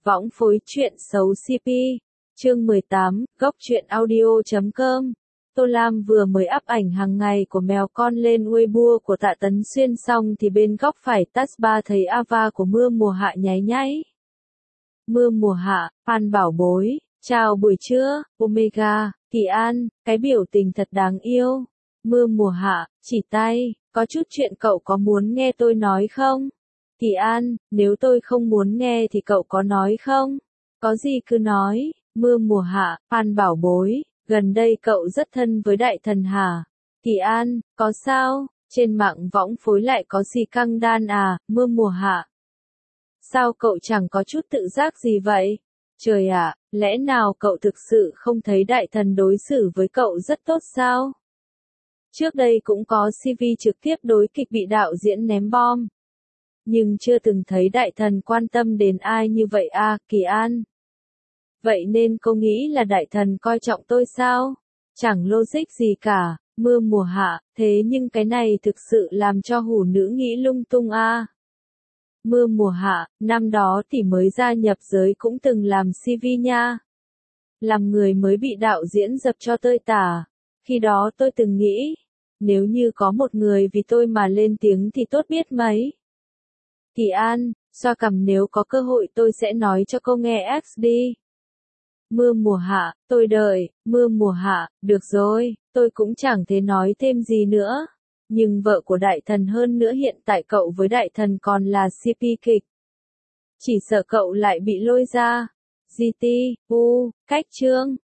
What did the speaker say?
Võng phối chuyện xấu CP. Chương 18, góc truyện audio.com. Tô Lam vừa mới up ảnh hàng ngày của mèo con lên Weibo của Tạ Tấn Xuyên xong thì bên góc phải taskbar thấy ava của Mưa Mùa Hạ nháy nháy. Mưa Mùa Hạ, Phan Bảo Bối, chào buổi trưa, Omega, Kỳ An, cái biểu tình thật đáng yêu. Mưa Mùa Hạ, chỉ tay, có chút chuyện cậu có muốn nghe tôi nói không? Kỳ An, nếu tôi không muốn nghe thì cậu có nói không? Có gì cứ nói. Mưa Mùa Hạ, Phan Bảo Bối, gần đây cậu rất thân với đại thần hả? Kỳ An, có sao? Trên mạng võng phối lại có gì căng đan à, Mưa Mùa Hạ? Sao cậu chẳng có chút tự giác gì vậy? Trời ạ, lẽ nào cậu thực sự không thấy đại thần đối xử với cậu rất tốt sao? Trước đây cũng có CV trực tiếp đối kịch bị đạo diễn ném bom. Nhưng chưa từng thấy đại thần quan tâm đến ai như vậy à, Kỳ An. Vậy nên cô nghĩ là đại thần coi trọng tôi sao? Chẳng logic gì cả, Mưa Mùa Hạ, thế nhưng cái này thực sự làm cho hủ nữ nghĩ lung tung à. Mưa Mùa Hạ, năm đó thì mới gia nhập giới cũng từng làm CV nha. Làm người mới bị đạo diễn dập cho tơi tả. Khi đó tôi từng nghĩ, nếu như có một người vì tôi mà lên tiếng thì tốt biết mấy. Kỳ An, xoa cằm, nếu có cơ hội tôi sẽ nói cho cô nghe X đi. Mưa Mùa Hạ, tôi đợi. Mưa Mùa Hạ, được rồi, tôi cũng chẳng thể nói thêm gì nữa. Nhưng vợ của đại thần hơn nữa, hiện tại cậu với đại thần còn là CP kịch. Chỉ sợ cậu lại bị lôi ra. GT, cách chương.